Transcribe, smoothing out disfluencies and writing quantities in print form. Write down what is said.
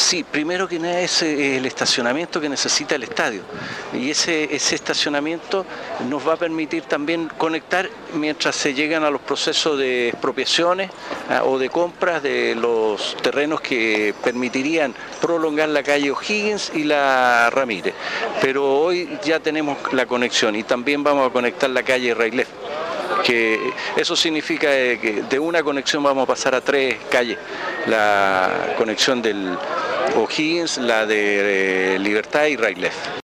Sí, primero que nada es el estacionamiento que necesita el estadio, y ese estacionamiento nos va a permitir también conectar mientras se llegan a los procesos de expropiaciones o de compras de los terrenos que permitirían prolongar la calle O'Higgins y la Ramírez. Pero hoy ya tenemos la conexión y también vamos a conectar la calle Railef, que eso significa que de una conexión vamos a pasar a 3 calles, la conexión del O'Higgins, la de Libertad y Railef.